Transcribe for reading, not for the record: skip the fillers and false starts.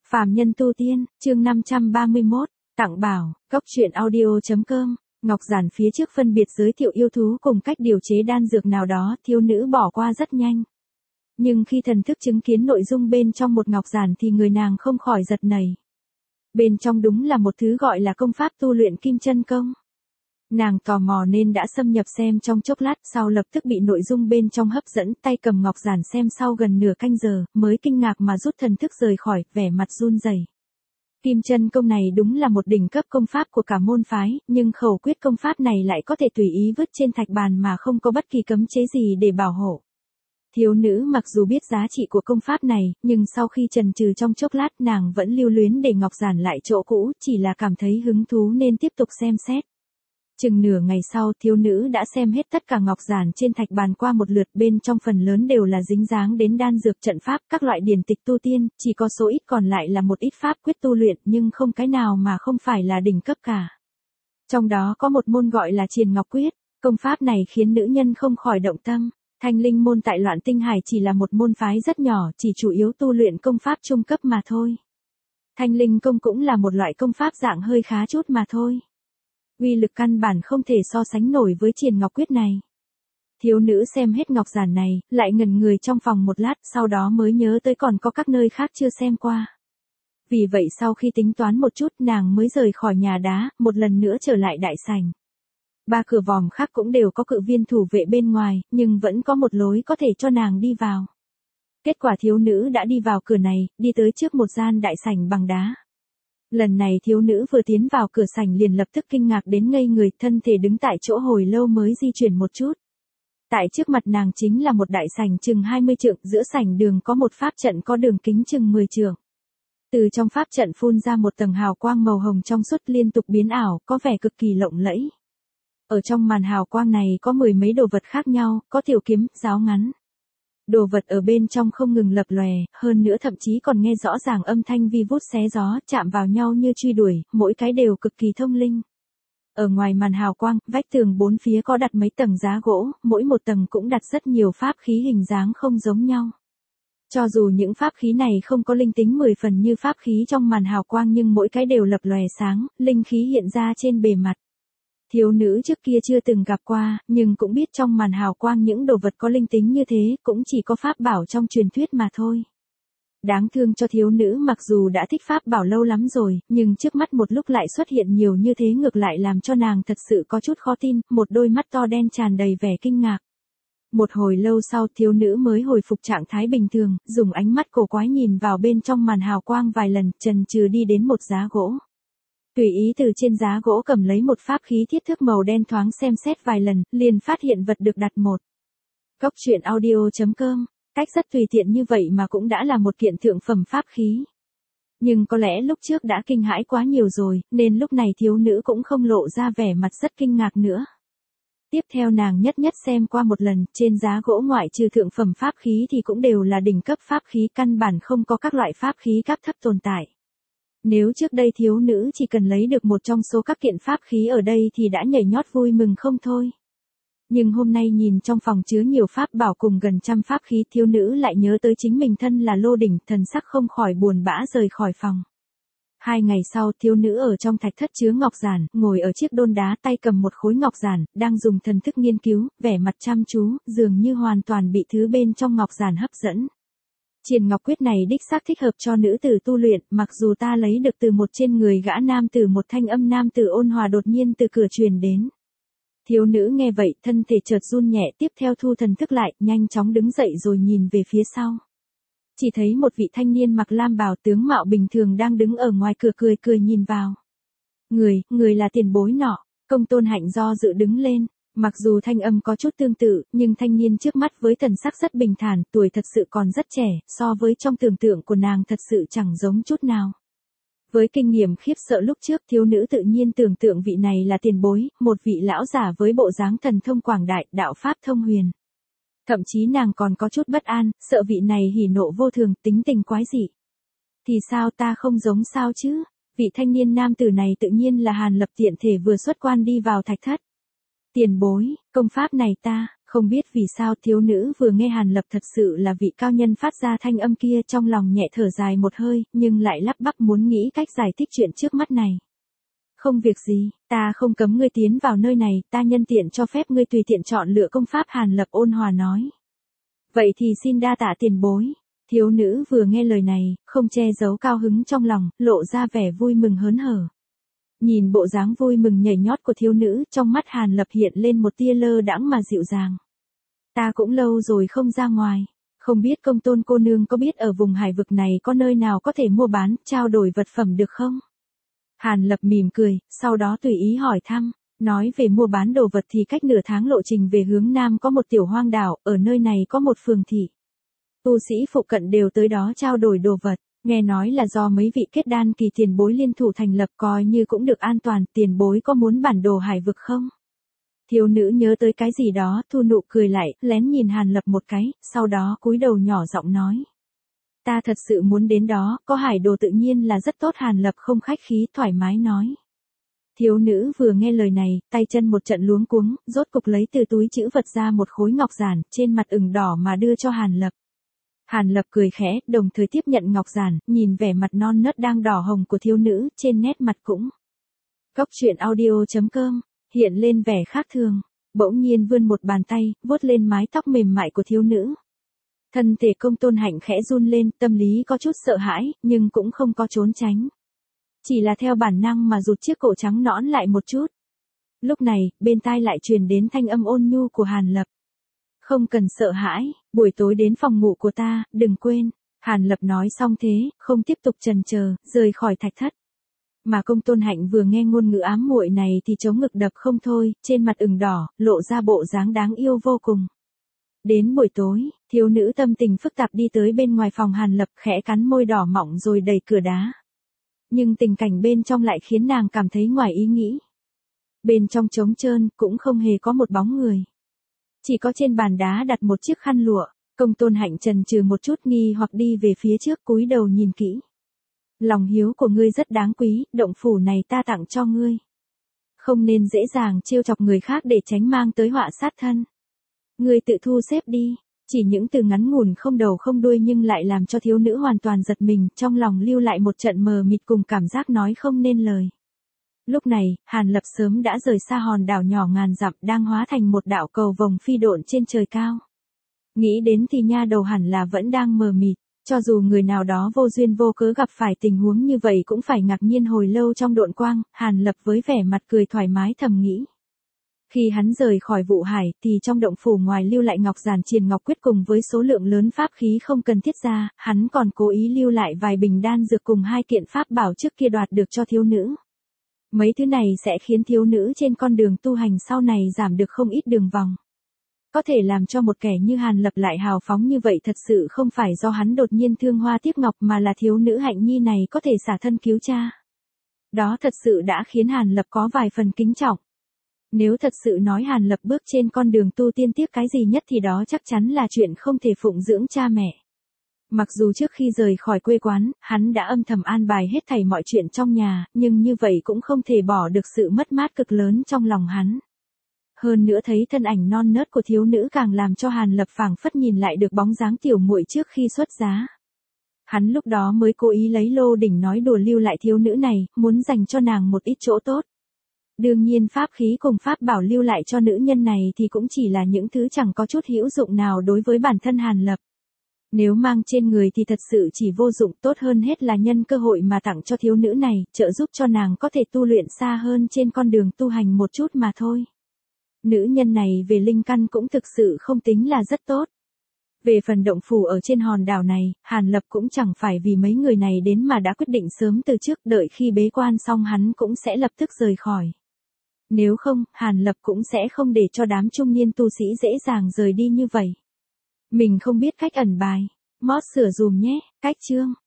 Phàm nhân tu tiên, chương 531, tặng bảo, góc truyện audio.com. Ngọc Giản phía trước phân biệt giới thiệu yêu thú cùng cách điều chế đan dược nào đó, thiếu nữ bỏ qua rất nhanh. Nhưng khi thần thức chứng kiến nội dung bên trong một ngọc giản thì người nàng không khỏi giật nảy. Bên trong đúng là một thứ gọi là công pháp tu luyện kim chân công. Nàng tò mò nên đã xâm nhập xem trong chốc lát, sau lập tức bị nội dung bên trong hấp dẫn, tay cầm ngọc giản xem sau gần nửa canh giờ, mới kinh ngạc mà rút thần thức rời khỏi, vẻ mặt run rẩy. Kim chân công này đúng là một đỉnh cấp công pháp của cả môn phái, nhưng khẩu quyết công pháp này lại có thể tùy ý vứt trên thạch bàn mà không có bất kỳ cấm chế gì để bảo hộ. Thiếu nữ mặc dù biết giá trị của công pháp này, nhưng sau khi chần chừ trong chốc lát nàng vẫn lưu luyến để ngọc giản lại chỗ cũ, chỉ là cảm thấy hứng thú nên tiếp tục xem xét. Chừng nửa ngày sau, thiếu nữ đã xem hết tất cả ngọc giản trên thạch bàn qua một lượt, bên trong phần lớn đều là dính dáng đến đan dược trận pháp, các loại điển tịch tu tiên, chỉ có số ít còn lại là một ít pháp quyết tu luyện, nhưng không cái nào mà không phải là đỉnh cấp cả. Trong đó có một môn gọi là Triền Ngọc Quyết, công pháp này khiến nữ nhân không khỏi động tâm. Thanh Linh môn tại Loạn Tinh Hải chỉ là một môn phái rất nhỏ, chỉ chủ yếu tu luyện công pháp trung cấp mà thôi. Thanh Linh công cũng là một loại công pháp dạng hơi khá chút mà thôi. Uy lực căn bản không thể so sánh nổi với Triền Ngọc Quyết này. Thiếu nữ xem hết ngọc giản này, lại ngẩn người trong phòng một lát, sau đó mới nhớ tới còn có các nơi khác chưa xem qua. Vì vậy sau khi tính toán một chút, nàng mới rời khỏi nhà đá, một lần nữa trở lại đại sảnh. Ba cửa vòm khác cũng đều có cự viên thủ vệ bên ngoài, nhưng vẫn có một lối có thể cho nàng đi vào. Kết quả thiếu nữ đã đi vào cửa này, đi tới trước một gian đại sảnh bằng đá. Lần này thiếu nữ vừa tiến vào cửa sảnh liền lập tức kinh ngạc đến ngây người, thân thể đứng tại chỗ hồi lâu mới di chuyển một chút. Tại trước mặt nàng chính là một đại sảnh chừng 20 trượng, giữa sảnh đường có một pháp trận có đường kính chừng 10 trượng. Từ trong pháp trận phun ra một tầng hào quang màu hồng trong suốt liên tục biến ảo, có vẻ cực kỳ lộng lẫy. Ở trong màn hào quang này có mười mấy đồ vật khác nhau, có tiểu kiếm, giáo ngắn. Đồ vật ở bên trong không ngừng lập lòe, hơn nữa thậm chí còn nghe rõ ràng âm thanh vi vút xé gió, chạm vào nhau như truy đuổi, mỗi cái đều cực kỳ thông linh. Ở ngoài màn hào quang, vách tường bốn phía có đặt mấy tầng giá gỗ, mỗi một tầng cũng đặt rất nhiều pháp khí hình dáng không giống nhau. Cho dù những pháp khí này không có linh tính 10 phần như pháp khí trong màn hào quang, nhưng mỗi cái đều lập lòe sáng, linh khí hiện ra trên bề mặt. Thiếu nữ trước kia chưa từng gặp qua, nhưng cũng biết trong màn hào quang những đồ vật có linh tính như thế, cũng chỉ có pháp bảo trong truyền thuyết mà thôi. Đáng thương cho thiếu nữ, mặc dù đã thích pháp bảo lâu lắm rồi, nhưng trước mắt một lúc lại xuất hiện nhiều như thế ngược lại làm cho nàng thật sự có chút khó tin, một đôi mắt to đen tràn đầy vẻ kinh ngạc. Một hồi lâu sau thiếu nữ mới hồi phục trạng thái bình thường, dùng ánh mắt cổ quái nhìn vào bên trong màn hào quang vài lần, chần chừ đi đến một giá gỗ. Tùy ý từ trên giá gỗ cầm lấy một pháp khí thiết thước màu đen, thoáng xem xét vài lần, liền phát hiện vật được đặt một. Góc truyện audio.com, cách rất tùy tiện như vậy mà cũng đã là một kiện thượng phẩm pháp khí. Nhưng có lẽ lúc trước đã kinh hãi quá nhiều rồi, nên lúc này thiếu nữ cũng không lộ ra vẻ mặt rất kinh ngạc nữa. Tiếp theo nàng nhất nhất xem qua một lần, trên giá gỗ ngoại trừ thượng phẩm pháp khí thì cũng đều là đỉnh cấp pháp khí, căn bản không có các loại pháp khí cấp thấp tồn tại. Nếu trước đây thiếu nữ chỉ cần lấy được một trong số các kiện pháp khí ở đây thì đã nhảy nhót vui mừng không thôi. Nhưng hôm nay nhìn trong phòng chứa nhiều pháp bảo cùng gần trăm pháp khí, thiếu nữ lại nhớ tới chính mình thân là Lô Đỉnh, thần sắc không khỏi buồn bã rời khỏi phòng. 2 ngày sau, thiếu nữ ở trong thạch thất chứa ngọc giản, ngồi ở chiếc đôn đá, tay cầm một khối ngọc giản, đang dùng thần thức nghiên cứu, vẻ mặt chăm chú, dường như hoàn toàn bị thứ bên trong ngọc giản hấp dẫn. Triền Ngọc Quyết này đích xác thích hợp cho nữ tử tu luyện, mặc dù ta lấy được từ một trên người gã nam tử, một thanh âm nam tử ôn hòa đột nhiên từ cửa truyền đến. Thiếu nữ nghe vậy, thân thể chợt run nhẹ, tiếp theo thu thần thức lại, nhanh chóng đứng dậy rồi nhìn về phía sau. Chỉ thấy một vị thanh niên mặc lam bào, tướng mạo bình thường đang đứng ở ngoài cửa cười cười nhìn vào. Người là tiền bối nọ. Công Tôn Hạnh do dự đứng lên. Mặc dù thanh âm có chút tương tự, nhưng thanh niên trước mắt với thần sắc rất bình thản, tuổi thật sự còn rất trẻ, so với trong tưởng tượng của nàng thật sự chẳng giống chút nào. Với kinh nghiệm khiếp sợ lúc trước, thiếu nữ tự nhiên tưởng tượng vị này là tiền bối, một vị lão giả với bộ dáng thần thông quảng đại, đạo pháp thông huyền. Thậm chí nàng còn có chút bất an, sợ vị này hỉ nộ vô thường, tính tình quái dị. Thì sao, ta không giống sao chứ? Vị thanh niên nam tử này tự nhiên là Hàn Lập, tiện thể vừa xuất quan đi vào thạch thất. Tiền bối, công pháp này ta Không biết vì sao thiếu nữ vừa nghe Hàn Lập thật sự là vị cao nhân phát ra thanh âm kia, trong lòng nhẹ thở dài một hơi, nhưng lại lắp bắp muốn nghĩ cách giải thích chuyện trước mắt này. Không việc gì, ta không cấm ngươi tiến vào nơi này, ta nhân tiện cho phép ngươi tùy tiện chọn lựa công pháp, Hàn Lập ôn hòa nói. Vậy thì xin đa tạ tiền bối. Thiếu nữ vừa nghe lời này, không che giấu cao hứng trong lòng, lộ ra vẻ vui mừng hớn hở. Nhìn bộ dáng vui mừng nhảy nhót của thiếu nữ, trong mắt Hàn Lập hiện lên một tia lơ đãng mà dịu dàng. Ta cũng lâu rồi không ra ngoài, không biết Công Tôn cô nương có biết ở vùng hải vực này có nơi nào có thể mua bán, trao đổi vật phẩm được không? Hàn Lập mỉm cười, sau đó tùy ý hỏi thăm, nói về mua bán đồ vật thì cách nửa tháng lộ trình về hướng nam có một tiểu hoang đảo, ở nơi này có một phường thị. Tu sĩ phụ cận đều tới đó trao đổi đồ vật, nghe nói là do mấy vị kết đan kỳ tiền bối liên thủ thành lập, coi như cũng được an toàn, tiền bối có muốn bản đồ hải vực không? Thiếu nữ nhớ tới cái gì đó, thu nụ cười lại, lén nhìn Hàn Lập một cái, sau đó cúi đầu nhỏ giọng nói. Ta thật sự muốn đến đó, có hải đồ tự nhiên là rất tốt, Hàn Lập không khách khí thoải mái nói. Thiếu nữ vừa nghe lời này, tay chân một trận luống cuống, rốt cục lấy từ túi trữ vật ra một khối ngọc giản, trên mặt ửng đỏ mà đưa cho Hàn Lập. Hàn Lập cười khẽ, đồng thời tiếp nhận ngọc giản, nhìn vẻ mặt non nớt đang đỏ hồng của thiếu nữ, trên nét mặt cũng. Góc truyện audio.com, hiện lên vẻ khác thường, bỗng nhiên vươn một bàn tay, vuốt lên mái tóc mềm mại của thiếu nữ. Thân thể Công Tôn Hạnh khẽ run lên, tâm lý có chút sợ hãi, nhưng cũng không có trốn tránh. Chỉ là theo bản năng mà rụt chiếc cổ trắng nõn lại một chút. Lúc này, bên tai lại truyền đến thanh âm ôn nhu của Hàn Lập. Không cần sợ hãi, buổi tối đến phòng ngủ của ta, đừng quên. Hàn Lập nói xong thế, không tiếp tục chần chờ, rời khỏi thạch thất. Mà Công Tôn Hạnh vừa nghe ngôn ngữ ám muội này thì chống ngực đập không thôi, trên mặt ửng đỏ, lộ ra bộ dáng đáng yêu vô cùng. Đến buổi tối, thiếu nữ tâm tình phức tạp đi tới bên ngoài phòng Hàn Lập, khẽ cắn môi đỏ mọng rồi đẩy cửa đá. Nhưng tình cảnh bên trong lại khiến nàng cảm thấy ngoài ý nghĩ. Bên trong trống trơn, cũng không hề có một bóng người. Chỉ có trên bàn đá đặt một chiếc khăn lụa. Công Tôn Hạnh chần chừ một chút, nghi hoặc đi về phía trước, cúi đầu nhìn kỹ. Lòng hiếu của ngươi rất đáng quý, động phủ này ta tặng cho ngươi. Không nên dễ dàng trêu chọc người khác để tránh mang tới họa sát thân. Ngươi tự thu xếp đi. Chỉ những từ ngắn ngủn không đầu không đuôi nhưng lại làm cho thiếu nữ hoàn toàn giật mình, trong lòng lưu lại một trận mờ mịt cùng cảm giác nói không nên lời. Lúc này, Hàn Lập sớm đã rời xa hòn đảo nhỏ ngàn dặm, đang hóa thành một đạo cầu vồng phi độn trên trời cao. Nghĩ đến thì nha đầu hẳn là vẫn đang mờ mịt, cho dù người nào đó vô duyên vô cớ gặp phải tình huống như vậy cũng phải ngạc nhiên hồi lâu trong độn quang, Hàn Lập với vẻ mặt cười thoải mái thầm nghĩ. Khi hắn rời khỏi vụ hải thì trong động phủ ngoài lưu lại ngọc giản triền ngọc quyết cùng với số lượng lớn pháp khí không cần thiết ra, hắn còn cố ý lưu lại vài bình đan dược cùng 2 kiện pháp bảo trước kia đoạt được cho thiếu nữ. Mấy thứ này sẽ khiến thiếu nữ trên con đường tu hành sau này giảm được không ít đường vòng. Có thể làm cho một kẻ như Hàn Lập lại hào phóng như vậy thật sự không phải do hắn đột nhiên thương hoa tiếc ngọc mà là thiếu nữ Hạnh Nhi này có thể xả thân cứu cha. Đó thật sự đã khiến Hàn Lập có vài phần kính trọng. Nếu thật sự nói Hàn Lập bước trên con đường tu tiên tiếc cái gì nhất thì đó chắc chắn là chuyện không thể phụng dưỡng cha mẹ. Mặc dù trước khi rời khỏi quê quán, hắn đã âm thầm an bài hết thảy mọi chuyện trong nhà, nhưng như vậy cũng không thể bỏ được sự mất mát cực lớn trong lòng hắn. Hơn nữa thấy thân ảnh non nớt của thiếu nữ càng làm cho Hàn Lập phảng phất nhìn lại được bóng dáng tiểu muội trước khi xuất giá. Hắn lúc đó mới cố ý lấy lô đỉnh nói đùa lưu lại thiếu nữ này, muốn dành cho nàng một ít chỗ tốt. Đương nhiên pháp khí cùng pháp bảo lưu lại cho nữ nhân này thì cũng chỉ là những thứ chẳng có chút hữu dụng nào đối với bản thân Hàn Lập. Nếu mang trên người thì thật sự chỉ vô dụng, tốt hơn hết là nhân cơ hội mà tặng cho thiếu nữ này, trợ giúp cho nàng có thể tu luyện xa hơn trên con đường tu hành một chút mà thôi. Nữ nhân này về linh căn cũng thực sự không tính là rất tốt. Về phần động phủ ở trên hòn đảo này, Hàn Lập cũng chẳng phải vì mấy người này đến mà đã quyết định sớm từ trước, đợi khi bế quan xong hắn cũng sẽ lập tức rời khỏi. Nếu không, Hàn Lập cũng sẽ không để cho đám trung niên tu sĩ dễ dàng rời đi như vậy. Mình không biết cách ẩn bài. Mod sửa dùm nhé, cách chương.